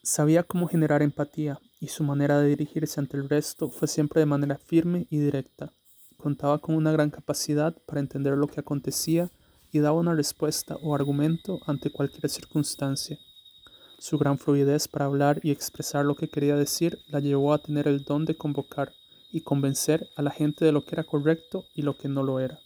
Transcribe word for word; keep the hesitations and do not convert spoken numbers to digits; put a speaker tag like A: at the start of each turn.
A: Sabía cómo generar empatía, y su manera de dirigirse ante el resto fue siempre de manera firme y directa. Contaba con una gran capacidad para entender lo que acontecía y daba una respuesta o argumento ante cualquier circunstancia. Su gran fluidez para hablar y expresar lo que quería decir la llevó a tener el don de convocar y convencer a la gente de lo que era correcto y lo que no lo era.